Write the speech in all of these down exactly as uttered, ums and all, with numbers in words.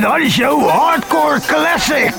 Ben Hardy Show Hardcore Classic.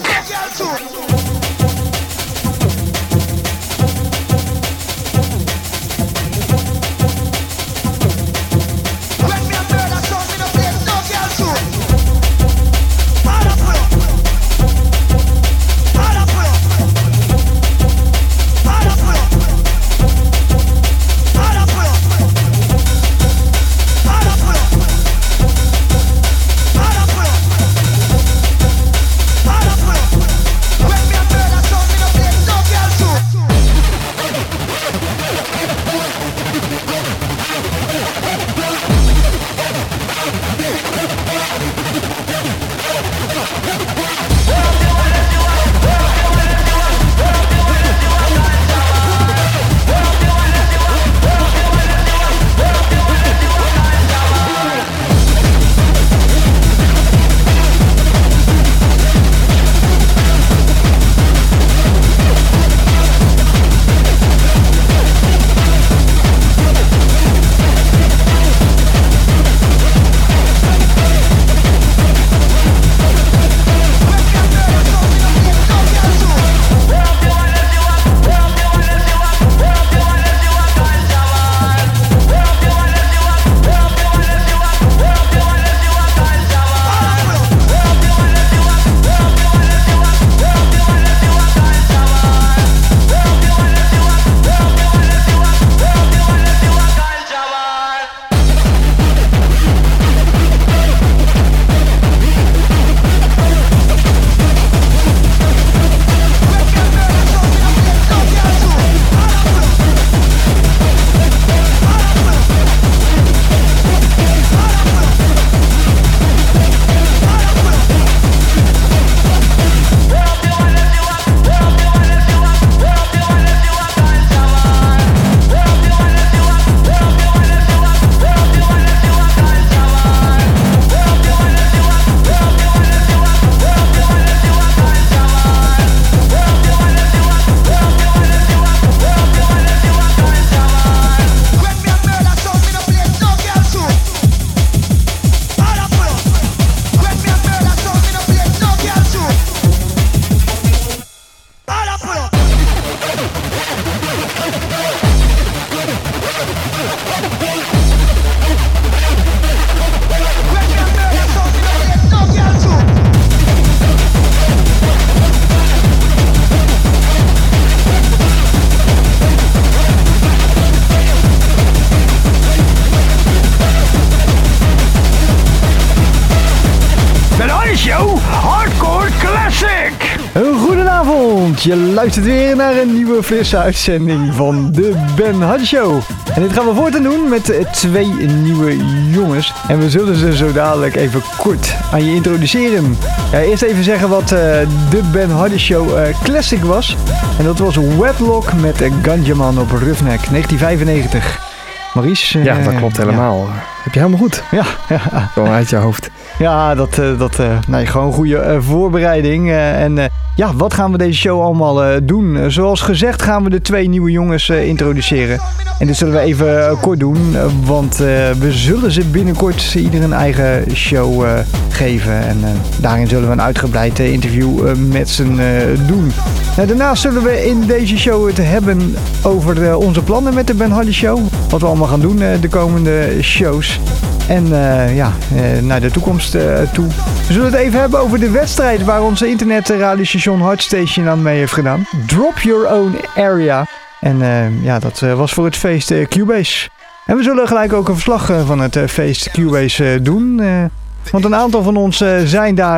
Je luistert weer naar een nieuwe frisse uitzending van de Ben Hardy Show. En dit gaan we voortaan doen met twee nieuwe jongens. En we zullen ze zo dadelijk even kort aan je introduceren. Ja, eerst even zeggen wat uh, de Ben Hardy Show uh, Classic was. En dat was Wedlock met uh, Ganjaman op Roughneck, negentien vijfennegentig. Maurice? Uh, ja, dat klopt helemaal. Ja. Heb je helemaal goed. Ja. ja. Gewoon uit je hoofd. Ja, dat, uh, dat uh, nee, gewoon een goede uh, voorbereiding. Uh, en uh, ja, wat gaan we deze show allemaal uh, doen? Uh, zoals gezegd gaan we de twee nieuwe jongens uh, introduceren. En dit zullen we even uh, kort doen. Uh, want uh, we zullen ze binnenkort ieder een eigen show uh, geven. En uh, daarin zullen we een uitgebreid uh, interview uh, met ze uh, doen. Uh, daarnaast zullen we in deze show het hebben over uh, onze plannen met de Ben Hardy Show. Wat we allemaal gaan doen uh, de komende shows. En uh, ja, uh, naar de toekomst uh, toe. We zullen het even hebben over de wedstrijd waar onze internetradiostation Hardstation aan mee heeft gedaan. Drop Your Own Area. En uh, ja, dat uh, was voor het feest uh, Cubase. En we zullen gelijk ook een verslag uh, van het uh, feest Cubase uh, doen. Uh, want een aantal van ons uh, zijn daar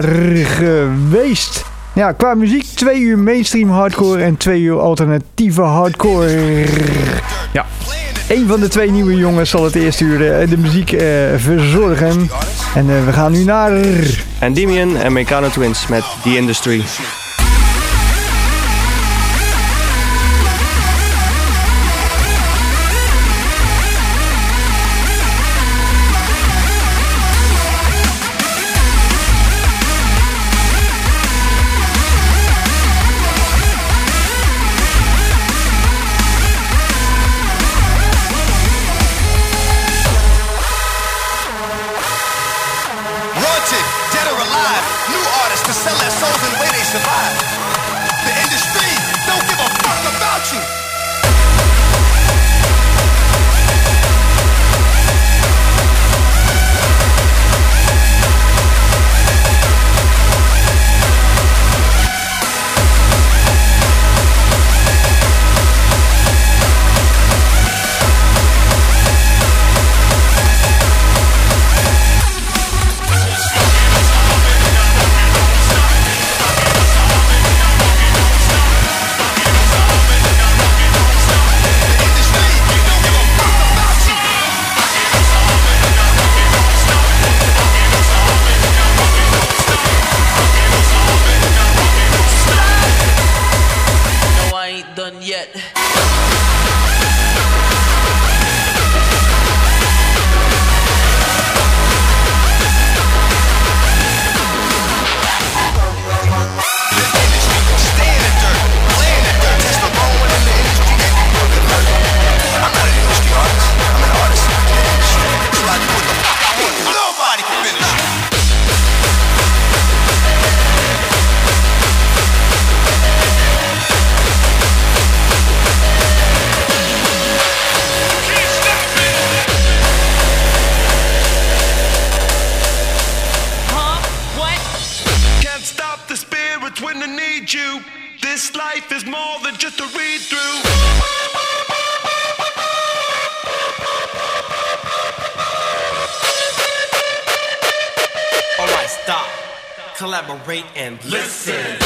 geweest. Ja, qua muziek twee uur mainstream hardcore en twee uur alternatieve hardcore. Ja. Een van de twee nieuwe jongens zal het eerste uur uh, de muziek uh, verzorgen. En uh, we gaan nu naar... Endymion en Meccano Twins met The Industry. Dead or alive. yet. When I need you, this life is more than just a read through. Alright, stop, collaborate and listen.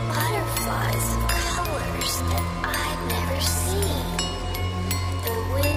Butterflies of colors that I'd never seen. The wind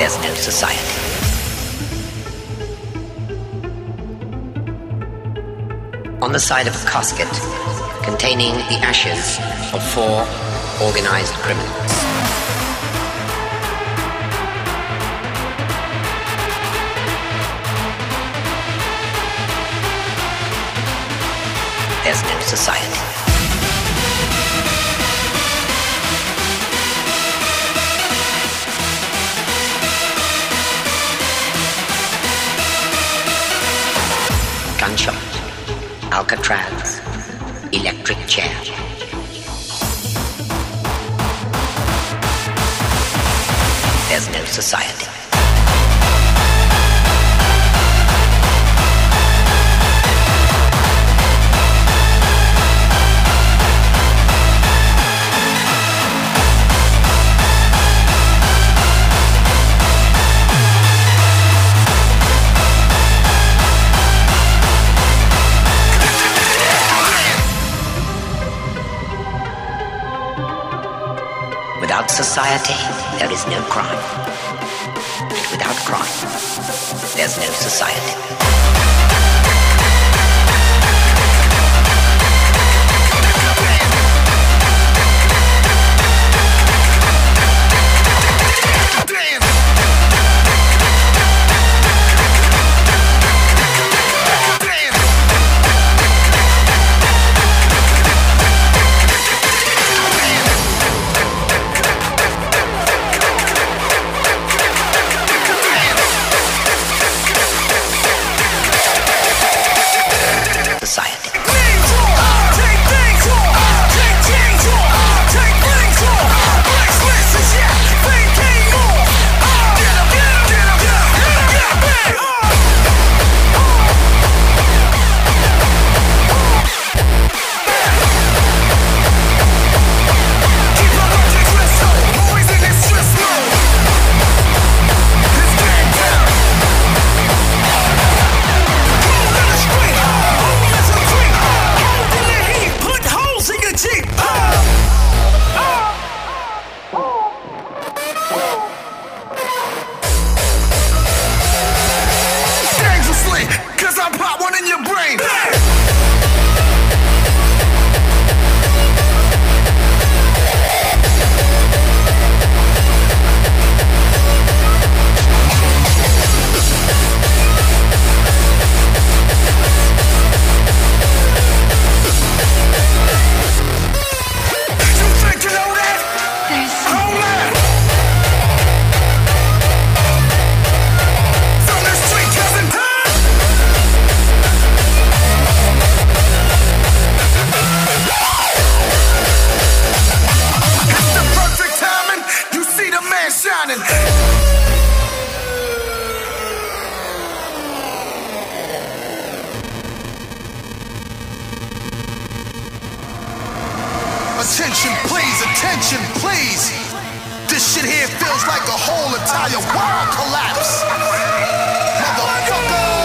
there's no society. On the side of a casket containing the ashes of four organized criminals. There's no society. Gunshot, Alcatraz, electric chair. There's no society. Without society, there is no crime. And without crime, there's no society. Attention please, attention please. This shit here feels like the whole entire world collapse. Motherfucker.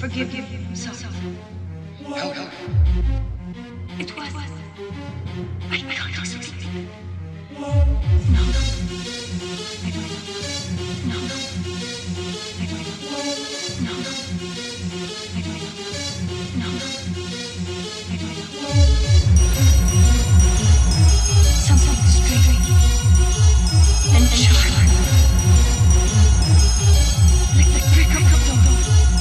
forgive yourself. Help. It was. I can't explain. No. I don't know. No. I don't know. No. I don't know. No. I don't know. Something strange and sharp. Like the brick of the door.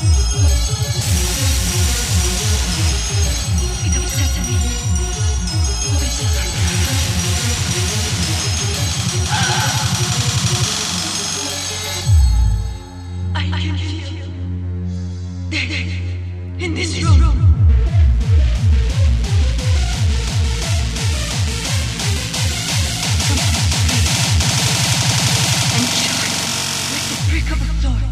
It upsets me. I can feel there in this room. And sharp, like the brick of a door.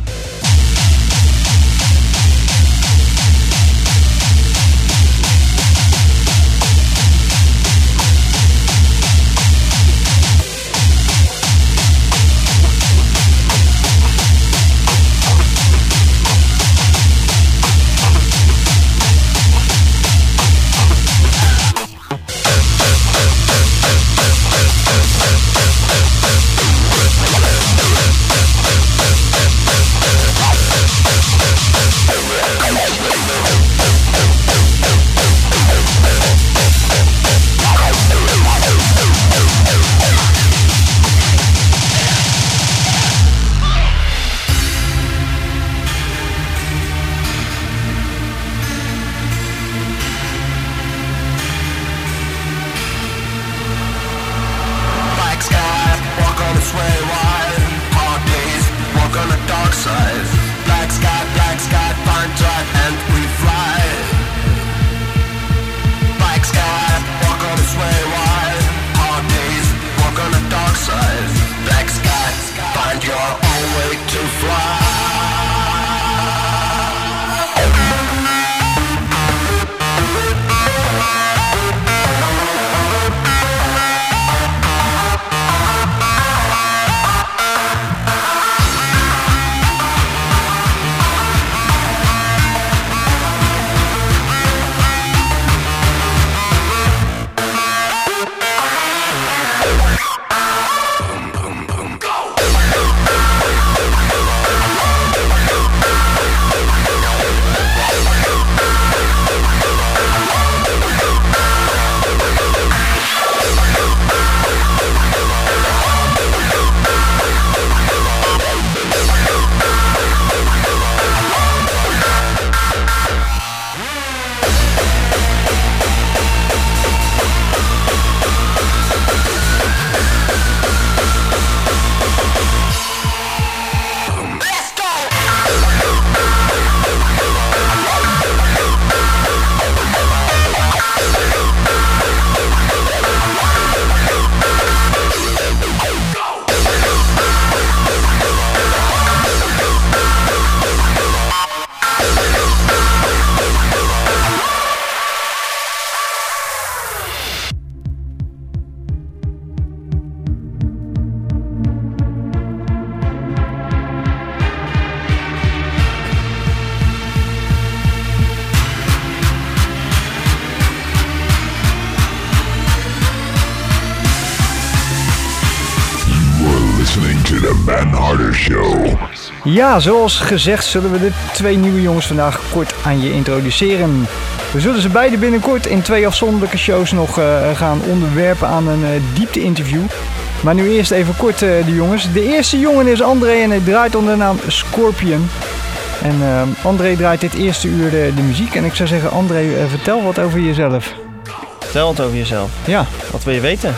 Ja, zoals gezegd zullen we de twee nieuwe jongens vandaag kort aan je introduceren. We zullen ze beide binnenkort in twee afzonderlijke shows nog uh, gaan onderwerpen aan een uh, diepte-interview. Maar nu eerst even kort uh, de jongens. De eerste jongen is André en hij draait onder de naam Scorpion. En uh, André draait dit eerste uur de, de muziek. En ik zou zeggen, André, uh, vertel wat over jezelf. Vertel wat over jezelf? Ja. Wat wil je weten?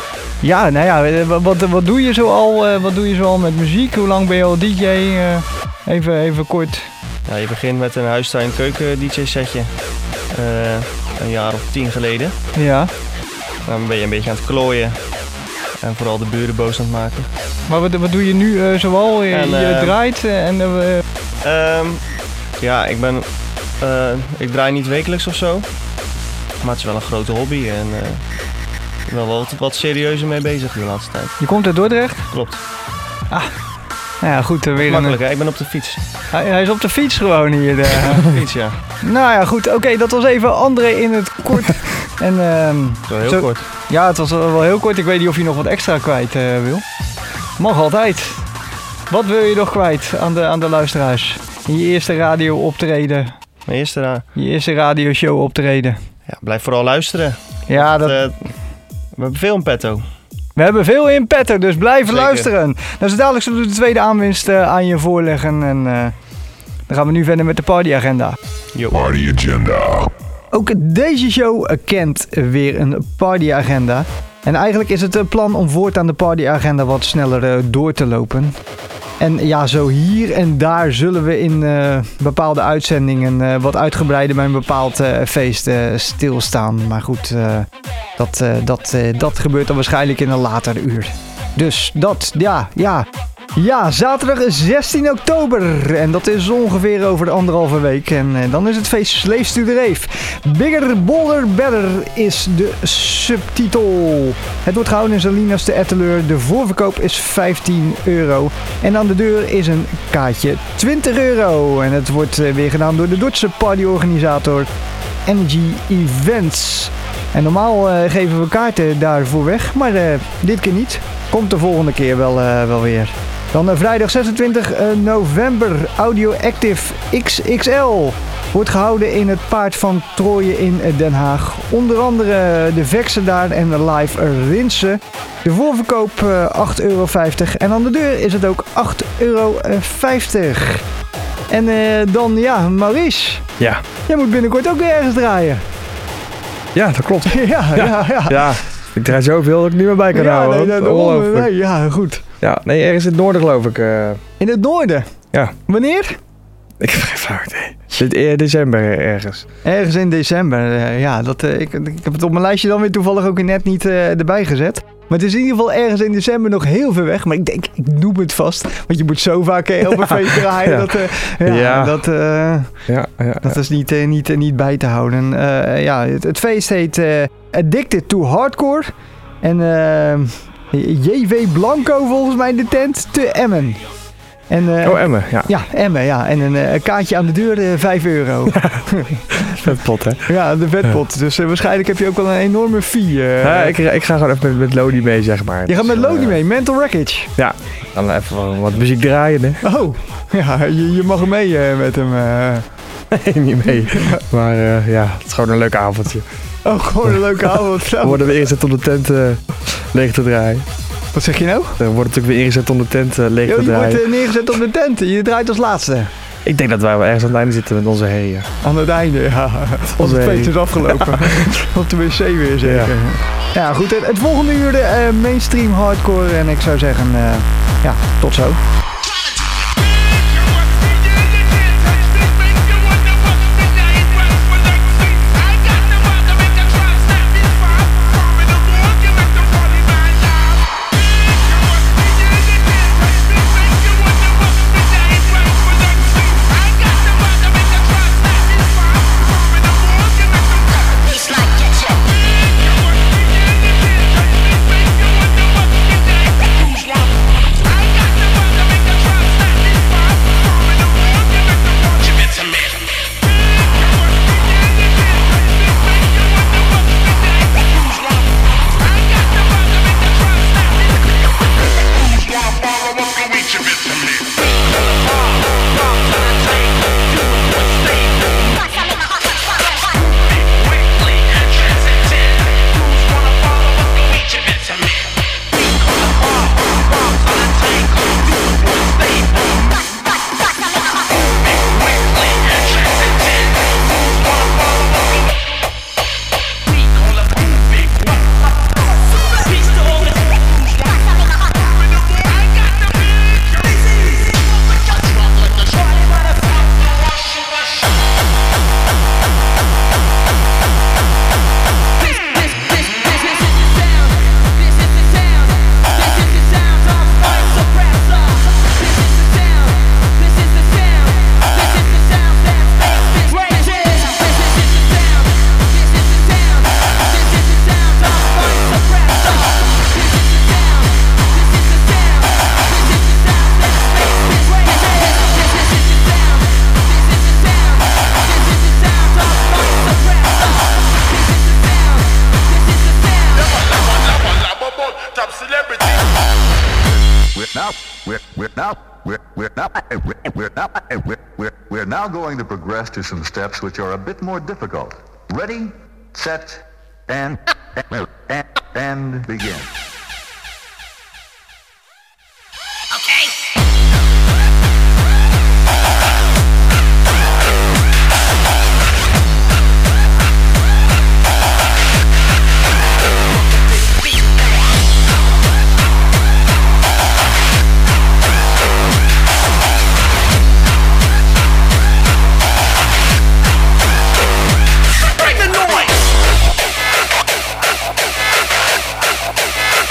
Ja, nou ja, wat, wat, doe je zo al, uh, wat doe je zo al met muziek? Hoe lang ben je al D J? Uh, even, even kort. Ja, je begint met een huistuin-keuken D J setje. Uh, een jaar of tien geleden. Ja. Dan ben je een beetje aan het klooien. En vooral de buren boos aan het maken. Maar wat, wat doe je nu uh, zoal? Je, en, uh, je draait uh, en... Uh... Um, ja, ik ben... Uh, ik draai niet wekelijks of zo. Maar het is wel een grote hobby en... Uh, ik ben wel wat, wat serieuzer mee bezig de laatste tijd. Je komt uit Dordrecht? Klopt. Ah, Nou ja, goed. Weer Makkelijk, een, hè? Ik ben op de fiets. hij, hij is op de fiets gewoon hier. De, Op de fiets, ja. nou ja, goed. Oké, okay, dat was even André in het kort. En, uh, Zo heel zo, kort. Ja, het was wel heel kort. Ik weet niet of je nog wat extra kwijt uh, wil. Mag altijd. Wat wil je nog kwijt aan de, aan de luisteraars? In je eerste radio optreden. Mijn eerste ra- Je eerste radioshow optreden. Ja, blijf vooral luisteren. Ja, dat... Uh, we hebben veel in petto. We hebben veel in petto, dus blijf Zeker. luisteren. Nou, zo dadelijk zullen we de tweede aanwinst uh, aan je voorleggen. En uh, dan gaan we nu verder met de partyagenda. Yo. Party agenda. Ook deze show kent weer een partyagenda. En eigenlijk is het een plan om voortaan de partyagenda wat sneller uh, door te lopen. En ja, zo hier en daar zullen we in uh, bepaalde uitzendingen uh, wat uitgebreider bij een bepaald uh, feest uh, stilstaan. Maar goed, uh, dat, uh, dat, uh, dat gebeurt dan waarschijnlijk in een later uur. Dus dat, ja, ja. Ja, zaterdag zestien oktober. En dat is ongeveer over de anderhalve week. En uh, dan is het feest Slaves to the Rave. Bigger, bolder, better is de subtitel. Het wordt gehouden in Salinas de Etteleur. De voorverkoop is vijftien euro. En aan de deur is een kaartje twintig euro. En het wordt uh, weer gedaan door de Duitse partyorganisator Energy Events. En normaal uh, geven we kaarten daarvoor weg. Maar uh, dit keer niet. Komt de volgende keer wel, uh, wel weer. Dan uh, vrijdag zesentwintig november, Audio Active X X L. Wordt gehouden in het Paard van Trooien in Den Haag. Onder andere de Vexen daar en Live Rinsen. De voorverkoop uh, acht euro vijftig. En aan de deur is het ook acht euro vijftig. En uh, dan, ja, Maurice. Ja. Jij moet binnenkort ook weer ergens draaien. Ja, dat klopt. ja, ja, ja, ja. Ja, ik draai zoveel dat ik niet meer bij kan ja, houden. nee, nee, Ongelooflijk. nee, ja, goed. Ja, nee, ergens in het noorden geloof ik. Uh... In het noorden? Ja. Wanneer? Ik heb geen flauw idee. Dit uh, december ergens. Ergens in december, uh, ja. Dat, uh, ik, ik heb het op mijn lijstje dan weer toevallig ook net niet uh, erbij gezet. Maar het is in ieder geval ergens in december nog heel ver weg. Maar ik denk, ik noem het vast. Want je moet zo vaak uh, op een feest draaien. Ja. Dat, uh, ja, Ja. dat, uh, Ja, ja, dat ja. is niet, uh, niet, uh, niet bij te houden. Uh, ja, het, het feest heet uh, Addicted to Hardcore. En uh, J V Blanco volgens mij de tent te Emmen. En, uh, Oh, Emmen, ja. Ja, Emmen, ja. En een uh, kaartje aan de deur, uh, vijf euro. Vetpot, hè. Ja, de vetpot. Dus uh, waarschijnlijk heb je ook wel een enorme fee. Uh, Ja, ik, ik ga gewoon even met, met Lodi mee, zeg maar. je gaat met Dus, Lodi uh, mee, Mental Wreckage. Ja, dan even wat, wat muziek draaien, hè. Oh, ja, je, je mag mee uh, met hem. Uh. Nee, niet mee. Maar uh, ja, het is gewoon een leuk avondje. Oh, gewoon een leuke avond. We worden weer ingezet om de tent uh, leeg te draaien. Wat zeg je nou? We worden natuurlijk weer ingezet om de tent uh, leeg Yo, te je draaien. wordt uh, neergezet op de tent. Je draait als laatste. Ik denk dat wij wel ergens aan het einde zitten met onze herrie. Aan het einde, ja. Als het feest is afgelopen. Op de wc weer zeker. Ja, ja goed. Het, het volgende uur de uh, mainstream hardcore. En ik zou zeggen, uh, ja, tot zo. I got the Now, we're, we're, now, we're, we're, now, we're, we're, we're now going to progress to some steps which are a bit more difficult. Ready, set, and, and, and begin. Bring the noise!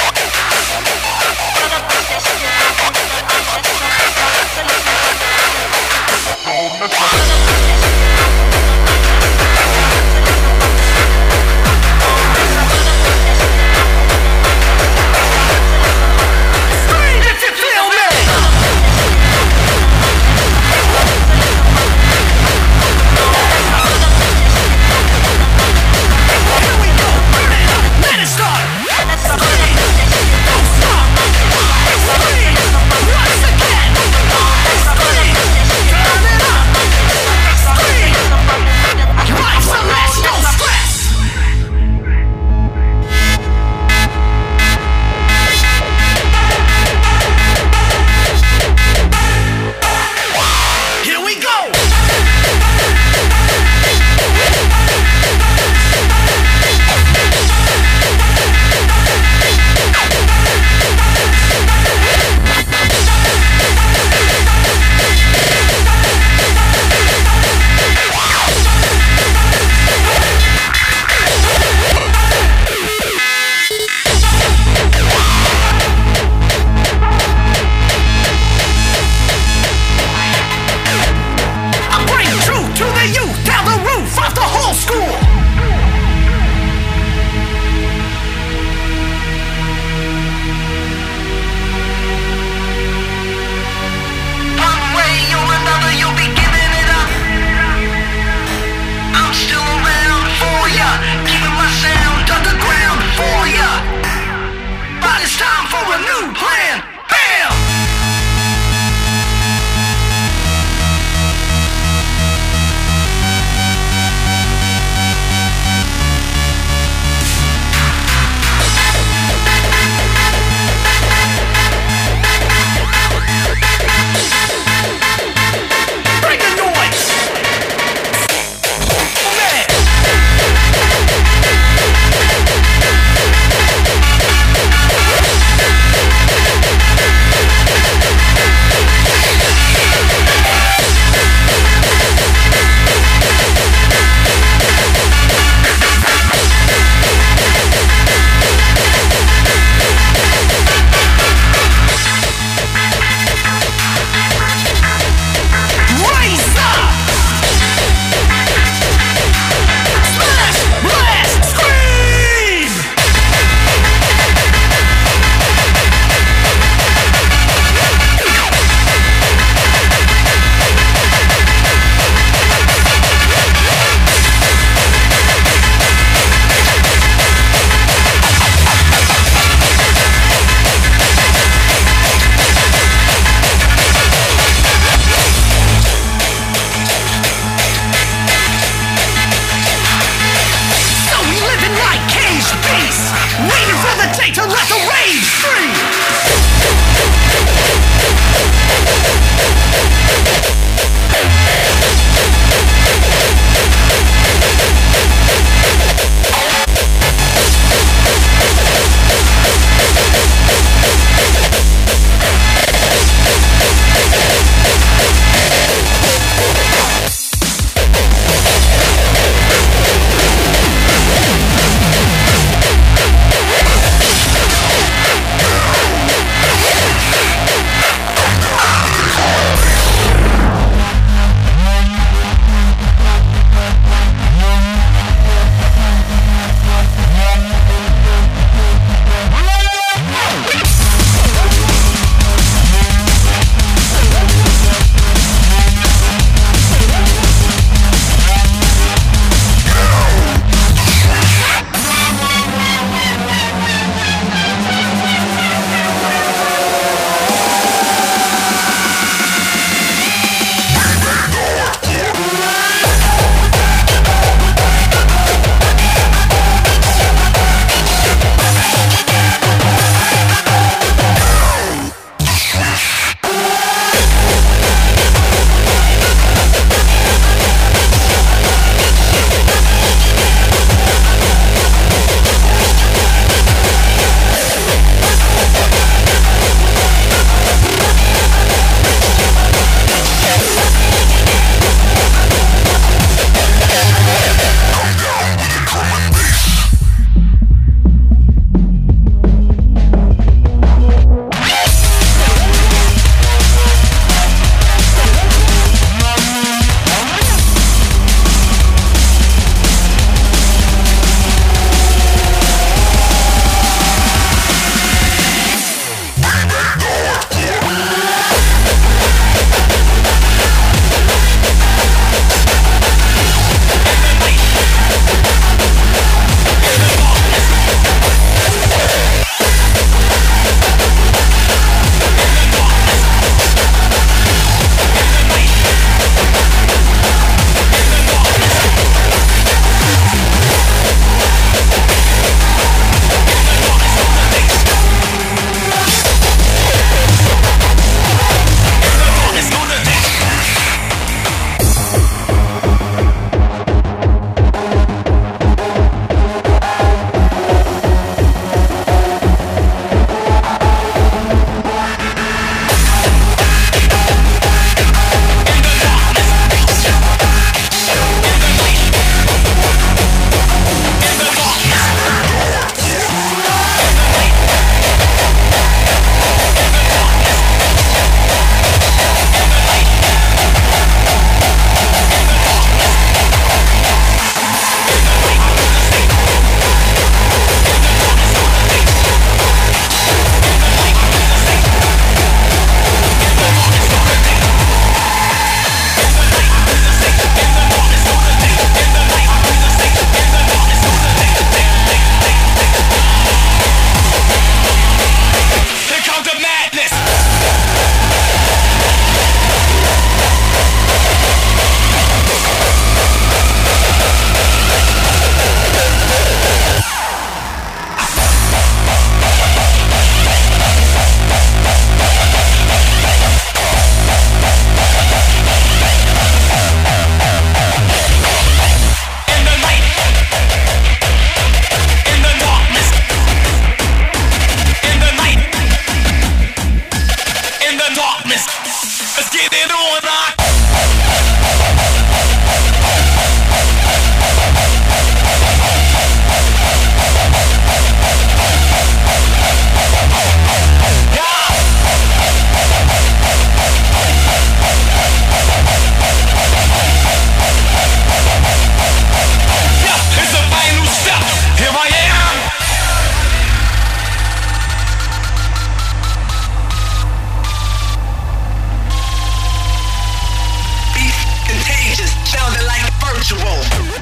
sounding like virtual.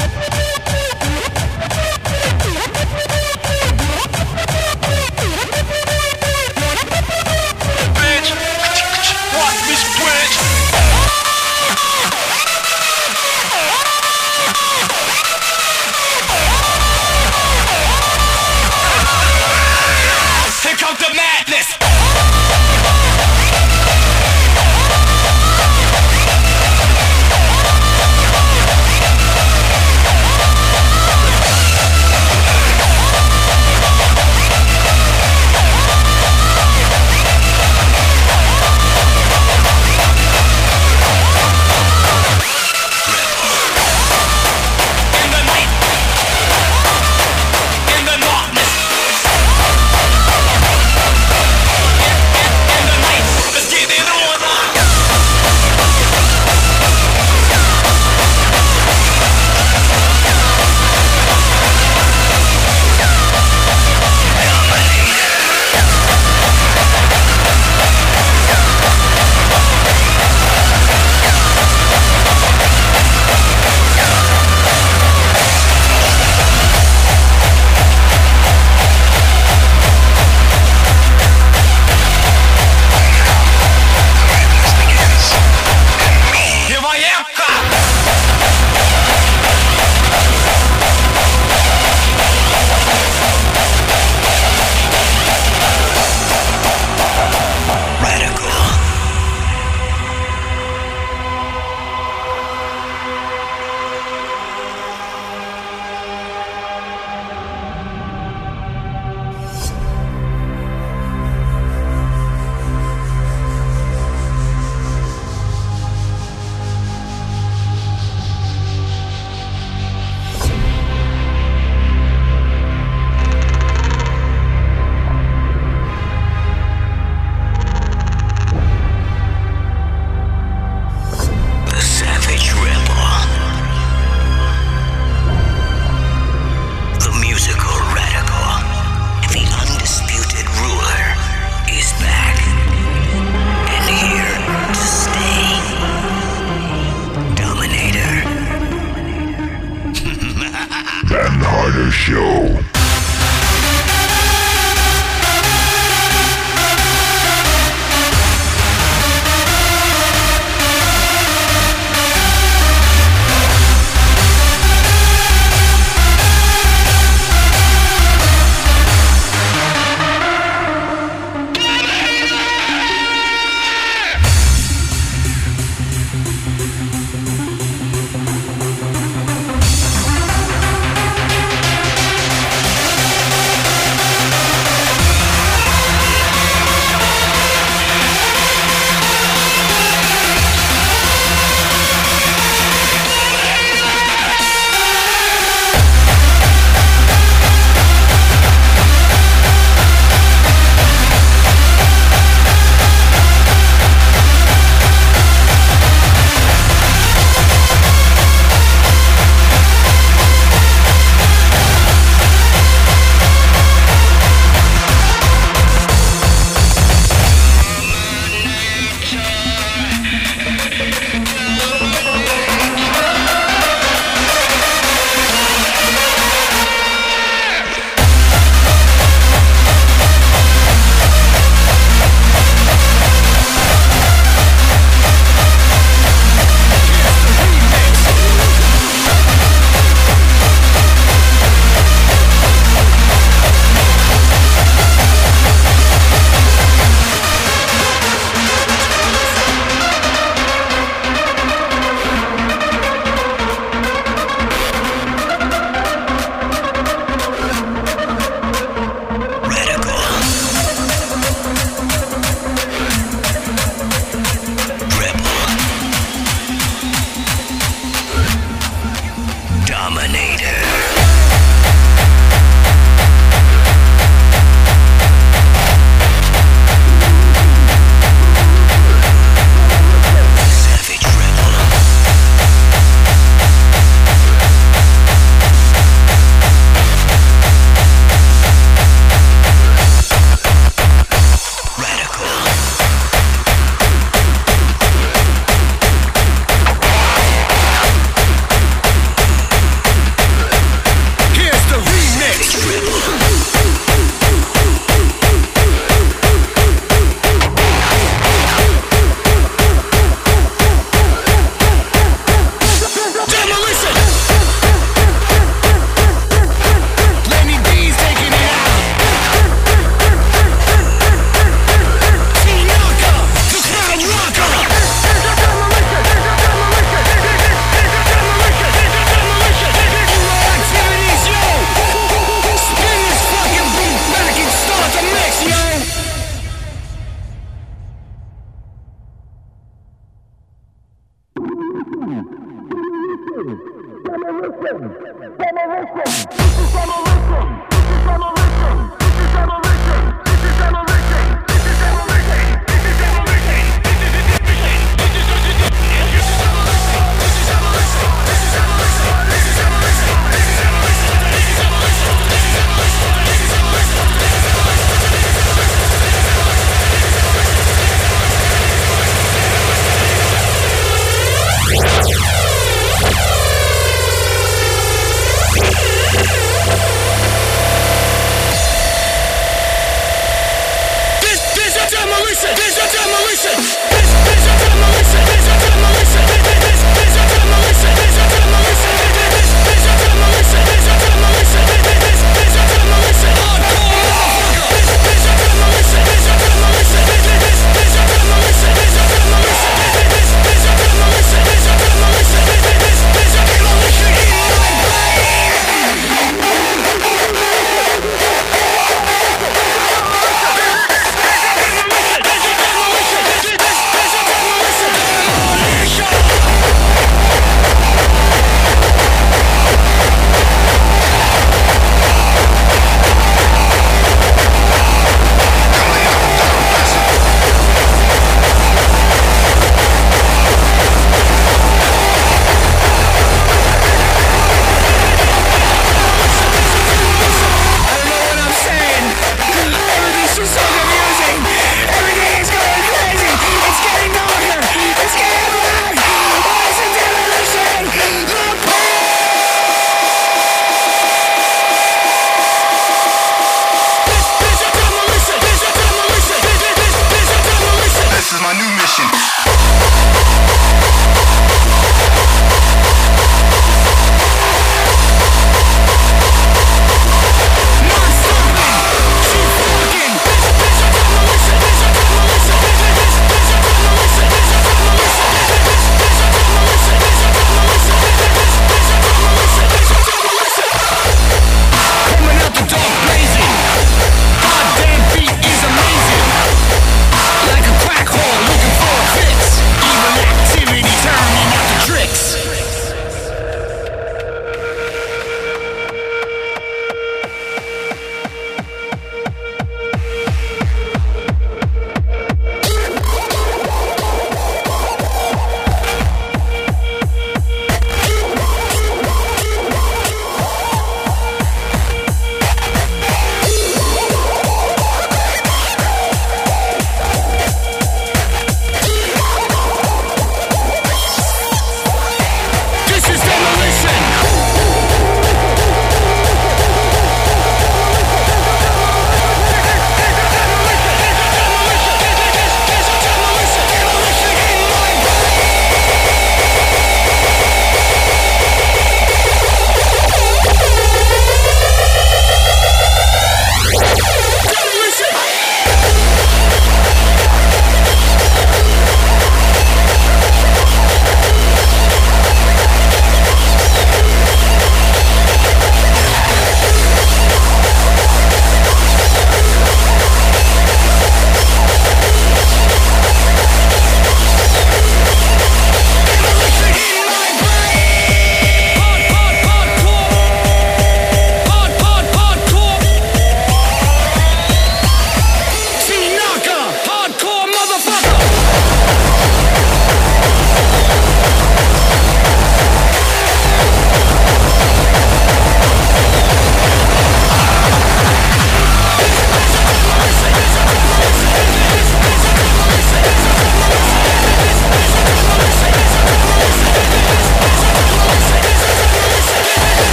Bitch, watch me switch. Here comes the madness. Show.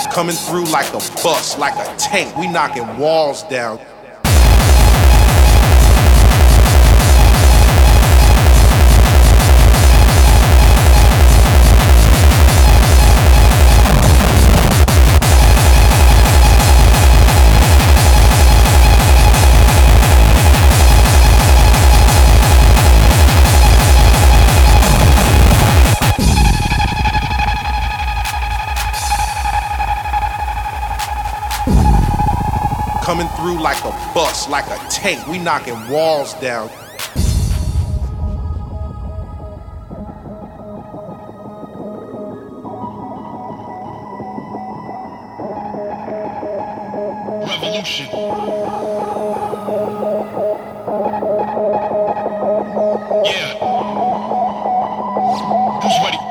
Coming through like a bus, like a tank. We knocking walls down. Coming through like a bus, like a tank. We knocking walls down. Revolution. Yeah. Who's ready?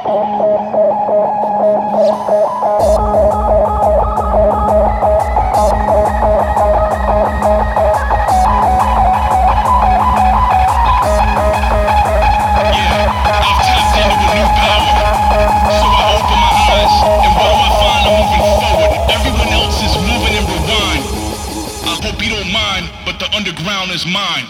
Underground is mine.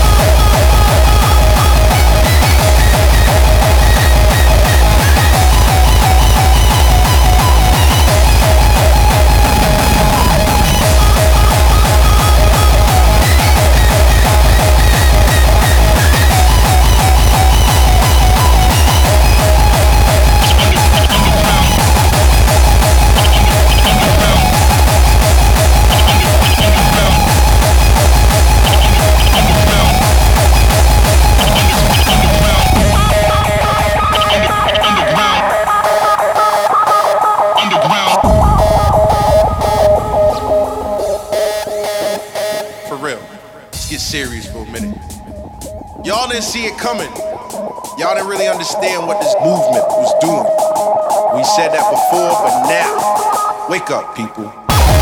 Y'all didn't see it coming. Y'all didn't really understand what this movement was doing. We said that before, but now, wake up, people.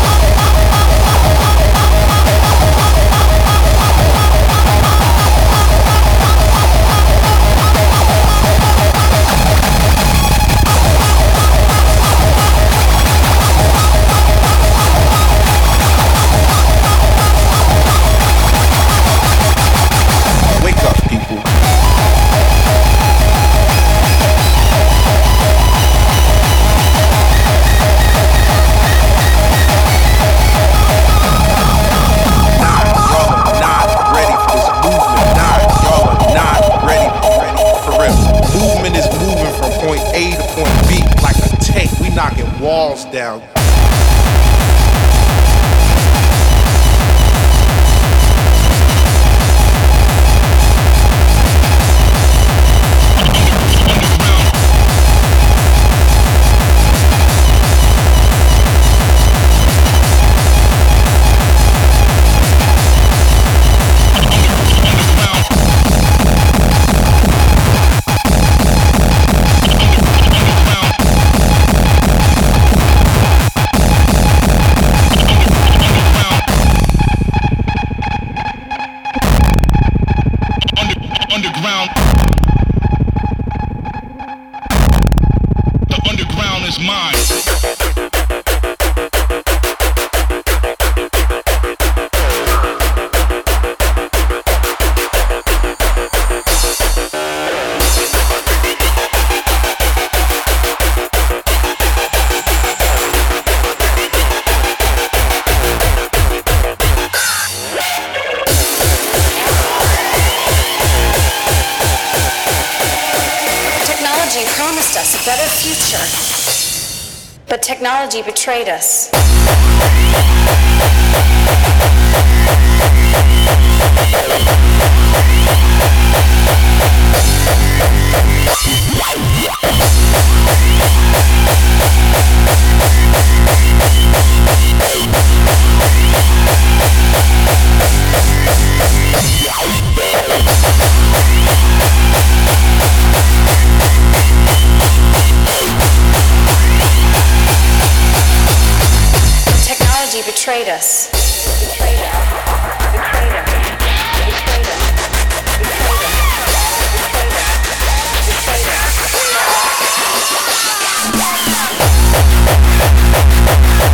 Walls down. Underground. The underground is mine. Promised us a better future, but technology betrayed us. Technology betrayed us. Betrayed us. Betrayed us. Betrayed us. Betrayed us. Betrayed us. Betrayed us.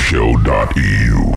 show dot e u.